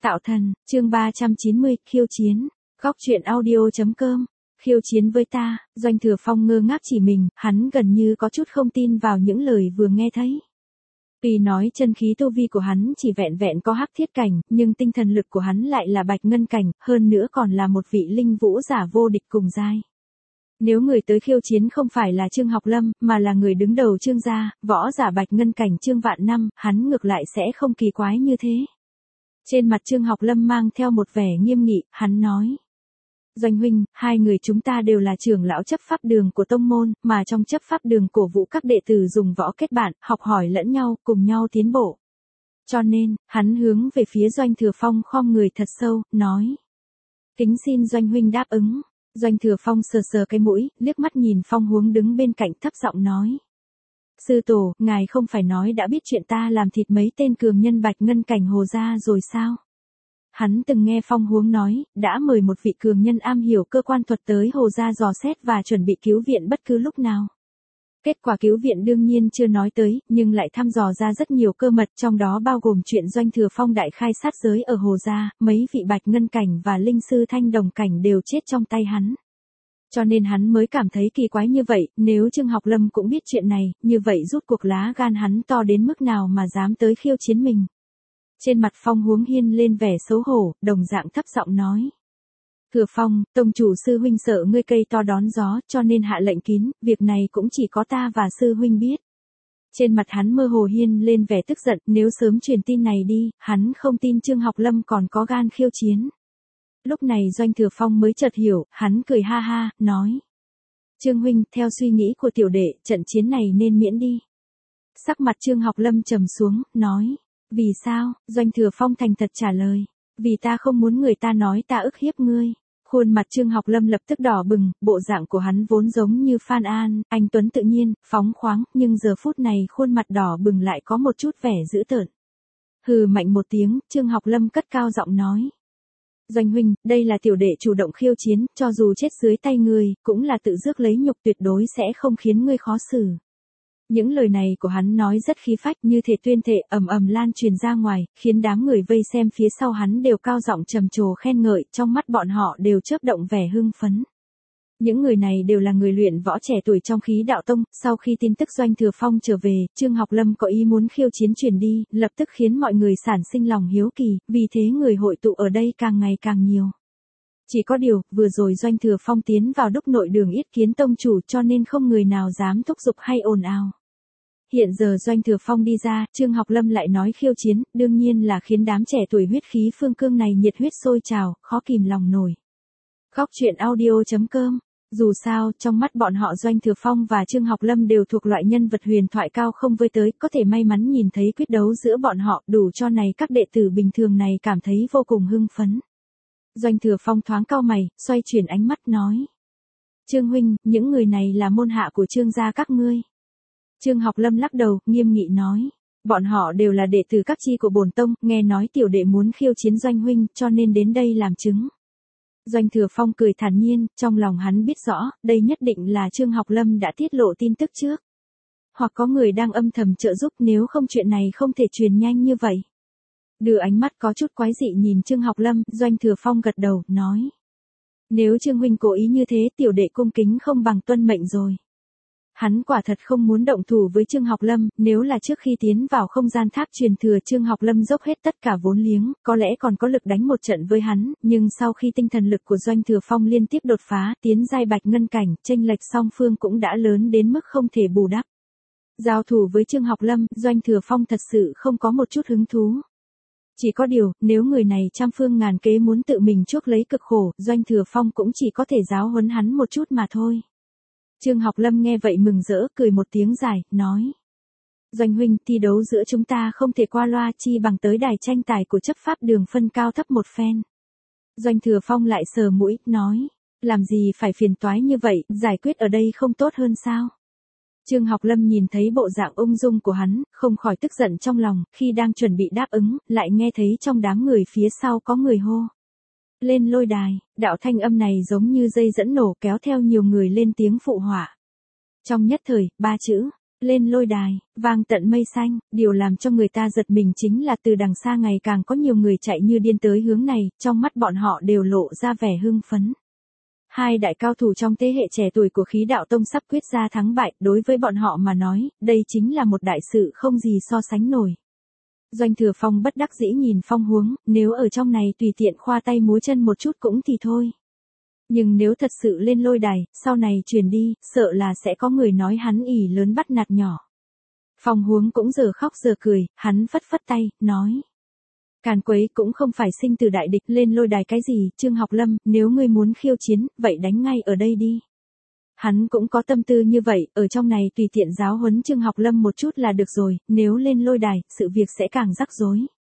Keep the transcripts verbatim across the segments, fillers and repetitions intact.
Tạo thần, chương ba trăm chín mươi, khiêu chiến. Góc truyện audio chấm com. Khiêu chiến với ta, Doanh Thừa Phong ngơ ngác chỉ mình, hắn gần như có chút không tin vào những lời vừa nghe thấy. Vì nói chân khí tu vi của hắn chỉ vẹn vẹn có hắc thiết cảnh, nhưng tinh thần lực của hắn lại là bạch ngân cảnh, hơn nữa còn là một vị linh vũ giả vô địch cùng giai. Nếu người tới khiêu chiến không phải là Trương Học Lâm, mà là người đứng đầu Trương gia, võ giả bạch ngân cảnh Trương Vạn Năm, hắn ngược lại sẽ không kỳ quái như thế. Trên mặt Trương Học Lâm mang theo một vẻ nghiêm nghị, hắn nói. Doanh huynh, hai người chúng ta đều là trưởng lão chấp pháp đường của tông môn, mà trong chấp pháp đường cổ vũ các đệ tử dùng võ kết bạn, học hỏi lẫn nhau, cùng nhau tiến bộ. Cho nên, hắn hướng về phía Doanh Thừa Phong khom người thật sâu, nói. Kính xin Doanh huynh đáp ứng. Doanh Thừa Phong sờ sờ cái mũi, liếc mắt nhìn Phong Huống đứng bên cạnh thấp giọng nói. Sư tổ, ngài không phải nói đã biết chuyện ta làm thịt mấy tên cường nhân bạch ngân cảnh Hồ gia rồi sao? Hắn từng nghe Phong Huống nói, đã mời một vị cường nhân am hiểu cơ quan thuật tới Hồ gia dò xét và chuẩn bị cứu viện bất cứ lúc nào. Kết quả cứu viện đương nhiên chưa nói tới, nhưng lại thăm dò ra rất nhiều cơ mật, trong đó bao gồm chuyện Doanh Thừa Phong đại khai sát giới ở Hồ gia, mấy vị bạch ngân cảnh và linh sư thanh đồng cảnh đều chết trong tay hắn. Cho nên hắn mới cảm thấy kỳ quái như vậy, nếu Trương Học Lâm cũng biết chuyện này, như vậy rút cuộc lá gan hắn to đến mức nào mà dám tới khiêu chiến mình. Trên mặt Phong Huống hiên lên vẻ xấu hổ, đồng dạng thấp giọng nói. Thừa Phong, tông chủ sư huynh sợ ngươi cây to đón gió, cho nên hạ lệnh kín, việc này cũng chỉ có ta và sư huynh biết. Trên mặt hắn mơ hồ hiên lên vẻ tức giận, nếu sớm truyền tin này đi, hắn không tin Trương Học Lâm còn có gan khiêu chiến. Lúc này Doanh Thừa Phong mới chợt hiểu, hắn cười ha ha, nói. Trương huynh, theo suy nghĩ của tiểu đệ, trận chiến này nên miễn đi. Sắc mặt Trương Học Lâm trầm xuống, nói. Vì sao? Doanh Thừa Phong thành thật trả lời. Vì ta không muốn người ta nói ta ức hiếp ngươi. Khuôn mặt Trương Học Lâm lập tức đỏ bừng, bộ dạng của hắn vốn giống như Phan An, anh tuấn tự nhiên, phóng khoáng, nhưng giờ phút này khuôn mặt đỏ bừng lại có một chút vẻ dữ tợn. Hừ mạnh một tiếng, Trương Học Lâm cất cao giọng nói. Doanh huynh, đây là tiểu đệ chủ động khiêu chiến, cho dù chết dưới tay ngươi, cũng là tự rước lấy nhục, tuyệt đối sẽ không khiến ngươi khó xử. Những lời này của hắn nói rất khí phách, như thể tuyên thệ, ầm ầm lan truyền ra ngoài, khiến đám người vây xem phía sau hắn đều cao giọng trầm trồ khen ngợi, trong mắt bọn họ đều chớp động vẻ hưng phấn. Những người này đều là người luyện võ trẻ tuổi trong khí đạo tông, sau khi tin tức Doanh Thừa Phong trở về, Trương Học Lâm có ý muốn khiêu chiến truyền đi, lập tức khiến mọi người sản sinh lòng hiếu kỳ, vì thế người hội tụ ở đây càng ngày càng nhiều. Chỉ có điều, vừa rồi Doanh Thừa Phong tiến vào đúc nội đường yết kiến tông chủ, cho nên không người nào dám thúc giục hay ồn ào. Hiện giờ Doanh Thừa Phong đi ra, Trương Học Lâm lại nói khiêu chiến, đương nhiên là khiến đám trẻ tuổi huyết khí phương cương này nhiệt huyết sôi trào, khó kìm lòng nổi. Góc truyện audio chấm com. Dù sao, trong mắt bọn họ Doanh Thừa Phong và Trương Học Lâm đều thuộc loại nhân vật huyền thoại cao không với tới, có thể may mắn nhìn thấy quyết đấu giữa bọn họ, đủ cho này các đệ tử bình thường này cảm thấy vô cùng hưng phấn. Doanh Thừa Phong thoáng cau mày, xoay chuyển ánh mắt nói. Trương huynh, những người này là môn hạ của Trương gia các ngươi. Trương Học Lâm lắc đầu, nghiêm nghị nói. Bọn họ đều là đệ tử các chi của bổn tông, nghe nói tiểu đệ muốn khiêu chiến Doanh huynh, cho nên đến đây làm chứng. Doanh Thừa Phong cười thản nhiên, trong lòng hắn biết rõ, đây nhất định là Trương Học Lâm đã tiết lộ tin tức trước. Hoặc có người đang âm thầm trợ giúp, nếu không chuyện này không thể truyền nhanh như vậy. Đưa ánh mắt có chút quái dị nhìn Trương Học Lâm, Doanh Thừa Phong gật đầu, nói. Nếu Trương huynh cố ý như thế, tiểu đệ cung kính không bằng tuân mệnh rồi. Hắn quả thật không muốn động thủ với Trương Học Lâm, nếu là trước khi tiến vào không gian tháp truyền thừa Trương Học Lâm dốc hết tất cả vốn liếng, có lẽ còn có lực đánh một trận với hắn, nhưng sau khi tinh thần lực của Doanh Thừa Phong liên tiếp đột phá, tiến giai bạch ngân cảnh, chênh lệch song phương cũng đã lớn đến mức không thể bù đắp. Giao thủ với Trương Học Lâm, Doanh Thừa Phong thật sự không có một chút hứng thú. Chỉ có điều, nếu người này trăm phương ngàn kế muốn tự mình chuốc lấy cực khổ, Doanh Thừa Phong cũng chỉ có thể giáo huấn hắn một chút mà thôi. Trương Học Lâm nghe vậy mừng rỡ, cười một tiếng dài, nói. Doanh huynh, thi đấu giữa chúng ta không thể qua loa, chi bằng tới đài tranh tài của chấp pháp đường phân cao thấp một phen. Doanh Thừa Phong lại sờ mũi, nói. Làm gì phải phiền toái như vậy, giải quyết ở đây không tốt hơn sao? Trương Học Lâm nhìn thấy bộ dạng ung dung của hắn, không khỏi tức giận trong lòng, khi đang chuẩn bị đáp ứng, lại nghe thấy trong đám người phía sau có người hô. Lên lôi đài, đạo thanh âm này giống như dây dẫn nổ kéo theo nhiều người lên tiếng phụ họa. Trong nhất thời, ba chữ, Lên lôi đài, vang tận mây xanh, điều làm cho người ta giật mình chính là từ đằng xa ngày càng có nhiều người chạy như điên tới hướng này, trong mắt bọn họ đều lộ ra vẻ hưng phấn. Hai đại cao thủ trong thế hệ trẻ tuổi của khí đạo tông sắp quyết ra thắng bại, đối với bọn họ mà nói, đây chính là một đại sự không gì so sánh nổi. Doanh Thừa Phong bất đắc dĩ nhìn Phong Huống, nếu ở trong này tùy tiện khoa tay múa chân một chút cũng thì thôi. Nhưng nếu thật sự lên lôi đài, sau này truyền đi, sợ là sẽ có người nói hắn ỷ lớn bắt nạt nhỏ. Phong Huống cũng giờ khóc giờ cười, hắn phất phất tay, nói. Càn quấy cũng không phải sinh từ đại địch, lên lôi đài cái gì, Trương Học Lâm, nếu ngươi muốn khiêu chiến, vậy đánh ngay ở đây đi. Hắn cũng có tâm tư như vậy, ở trong này tùy tiện giáo huấn Trương Học Lâm một chút là được rồi, nếu lên lôi đài, sự việc sẽ càng rắc rối.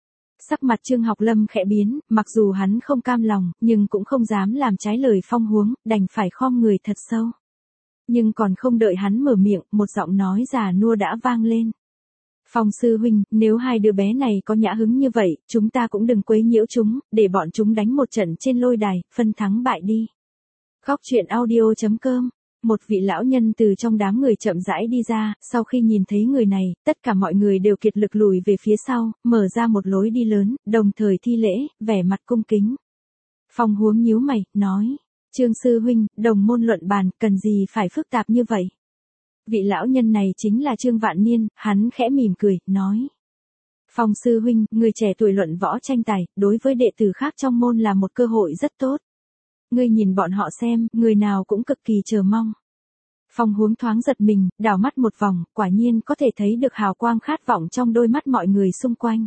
Sắc mặt Trương Học Lâm khẽ biến, mặc dù hắn không cam lòng, nhưng cũng không dám làm trái lời Phong Huống, đành phải khom người thật sâu. Nhưng còn không đợi hắn mở miệng, một giọng nói già nua đã vang lên. Phong sư huynh, nếu hai đứa bé này có nhã hứng như vậy, chúng ta cũng đừng quấy nhiễu chúng, để bọn chúng đánh một trận trên lôi đài, phân thắng bại đi. Góc truyện audio chấm com. Một vị lão nhân từ trong đám người chậm rãi đi ra, sau khi nhìn thấy người này, tất cả mọi người đều kiệt lực lùi về phía sau, mở ra một lối đi lớn, đồng thời thi lễ, vẻ mặt cung kính. Phong Huống nhíu mày, nói, Trương sư huynh, đồng môn luận bàn, cần gì phải phức tạp như vậy? Vị lão nhân này chính là Trương Vạn Niên, hắn khẽ mỉm cười, nói. Phong sư huynh, người trẻ tuổi luận võ tranh tài, đối với đệ tử khác trong môn là một cơ hội rất tốt. Ngươi nhìn bọn họ xem, người nào cũng cực kỳ chờ mong. Phong Huống thoáng giật mình, đảo mắt một vòng, quả nhiên có thể thấy được hào quang khát vọng trong đôi mắt mọi người xung quanh.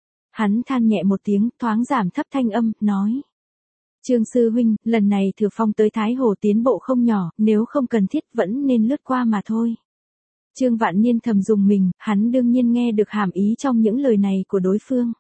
Hắn than nhẹ một tiếng, thoáng giảm thấp thanh âm, nói. Trương sư huynh, lần này Thừa Phong tới Thái Hồ tiến bộ không nhỏ, nếu không cần thiết vẫn nên lướt qua mà thôi. Trương Vạn Niên thầm dùng mình, hắn đương nhiên nghe được hàm ý trong những lời này của đối phương.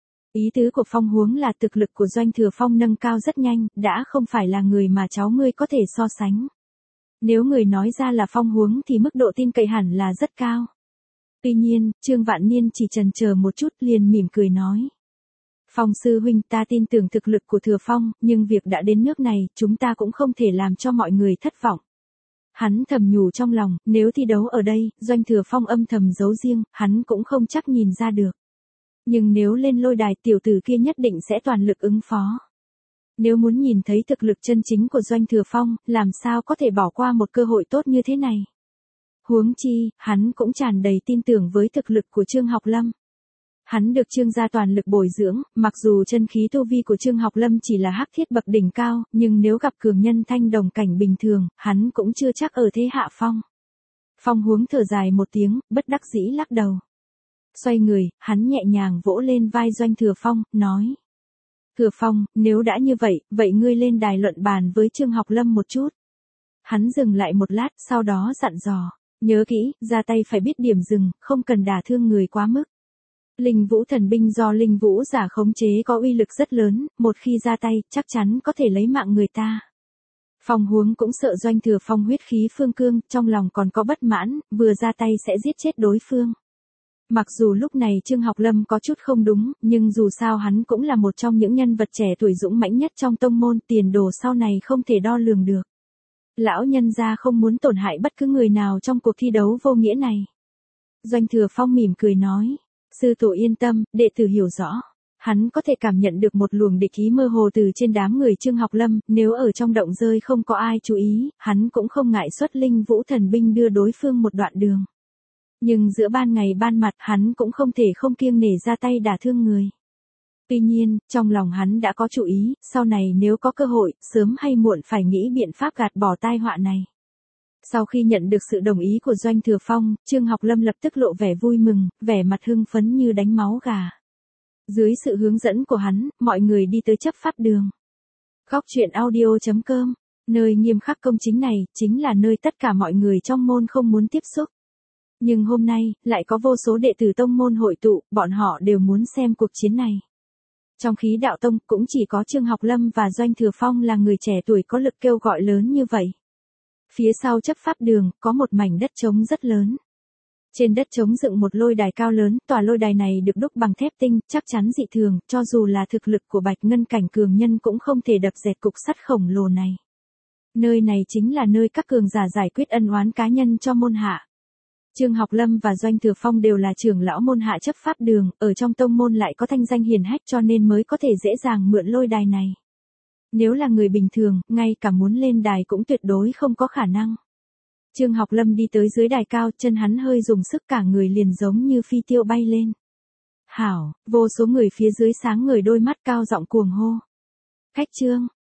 Ý tứ của Phong Huống là thực lực của Doanh Thừa Phong nâng cao rất nhanh, đã không phải là người mà cháu ngươi có thể so sánh. Nếu người nói ra là Phong Huống thì mức độ tin cậy hẳn là rất cao. Tuy nhiên, Trương Vạn Niên chỉ chần chờ một chút liền mỉm cười nói. Phong sư huynh, ta tin tưởng thực lực của Thừa Phong, nhưng việc đã đến nước này, chúng ta cũng không thể làm cho mọi người thất vọng. Hắn thầm nhủ trong lòng, nếu thi đấu ở đây, Doanh Thừa Phong âm thầm giấu riêng, hắn cũng không chắc nhìn ra được. Nhưng nếu lên lôi đài, tiểu tử kia nhất định sẽ toàn lực ứng phó. Nếu muốn nhìn thấy thực lực chân chính của Doanh Thừa Phong, làm sao có thể bỏ qua một cơ hội tốt như thế này. Huống chi, hắn cũng tràn đầy tin tưởng với thực lực của Trương Học Lâm. Hắn được Trương gia toàn lực bồi dưỡng, mặc dù chân khí tu vi của Trương Học Lâm chỉ là hắc thiết bậc đỉnh cao, nhưng nếu gặp cường nhân thanh đồng cảnh bình thường, hắn cũng chưa chắc ở thế hạ phong. Phong Huống thở dài một tiếng, bất đắc dĩ lắc đầu. Xoay người, hắn nhẹ nhàng vỗ lên vai Doanh Thừa Phong, nói. Thừa Phong, nếu đã như vậy, vậy ngươi lên đài luận bàn với Trương Học Lâm một chút. Hắn dừng lại một lát, sau đó dặn dò. Nhớ kỹ, ra tay phải biết điểm dừng, không cần đả thương người quá mức. Linh vũ thần binh do linh vũ giả khống chế có uy lực rất lớn, một khi ra tay, chắc chắn có thể lấy mạng người ta. Phong Huống cũng sợ Doanh Thừa Phong huyết khí phương cương, trong lòng còn có bất mãn, vừa ra tay sẽ giết chết đối phương. Mặc dù lúc này Trương Học Lâm có chút không đúng, nhưng dù sao hắn cũng là một trong những nhân vật trẻ tuổi dũng mãnh nhất trong tông môn, tiền đồ sau này không thể đo lường được. Lão nhân gia không muốn tổn hại bất cứ người nào trong cuộc thi đấu vô nghĩa này. Doanh Thừa Phong mỉm cười nói, sư tổ yên tâm, đệ tử hiểu rõ. Hắn có thể cảm nhận được một luồng địch ý mơ hồ từ trên đám người Trương Học Lâm, nếu ở trong động rơi không có ai chú ý, hắn cũng không ngại xuất linh vũ thần binh đưa đối phương một đoạn đường. Nhưng giữa ban ngày ban mặt hắn cũng không thể không kiêng nể ra tay đả thương người. Tuy nhiên, trong lòng hắn đã có chủ ý, sau này nếu có cơ hội, sớm hay muộn phải nghĩ biện pháp gạt bỏ tai họa này. Sau khi nhận được sự đồng ý của Doanh Thừa Phong, Trương Học Lâm lập tức lộ vẻ vui mừng, vẻ mặt hưng phấn như đánh máu gà. Dưới sự hướng dẫn của hắn, mọi người đi tới chấp pháp đường. Góc truyện audio chấm com, nơi nghiêm khắc công chính này, chính là nơi tất cả mọi người trong môn không muốn tiếp xúc. Nhưng hôm nay, lại có vô số đệ tử tông môn hội tụ, bọn họ đều muốn xem cuộc chiến này. Trong khí đạo tông, cũng chỉ có Trương Học Lâm và Doanh Thừa Phong là người trẻ tuổi có lực kêu gọi lớn như vậy. Phía sau chấp pháp đường, có một mảnh đất trống rất lớn. Trên đất trống dựng một lôi đài cao lớn, tòa lôi đài này được đúc bằng thép tinh, chắc chắn dị thường, cho dù là thực lực của Bạch Ngân cảnh cường nhân cũng không thể đập dẹt cục sắt khổng lồ này. Nơi này chính là nơi các cường giả giải quyết ân oán cá nhân cho môn hạ. Trương Học Lâm và Doanh Thừa Phong đều là trưởng lão môn hạ chấp pháp đường, ở trong tông môn lại có thanh danh hiển hách cho nên mới có thể dễ dàng mượn lôi đài này. Nếu là người bình thường, ngay cả muốn lên đài cũng tuyệt đối không có khả năng. Trương Học Lâm đi tới dưới đài cao, chân hắn hơi dùng sức cả người liền giống như phi tiêu bay lên. Hảo, vô số người phía dưới sáng ngời đôi mắt cao giọng cuồng hô. Khách Trương,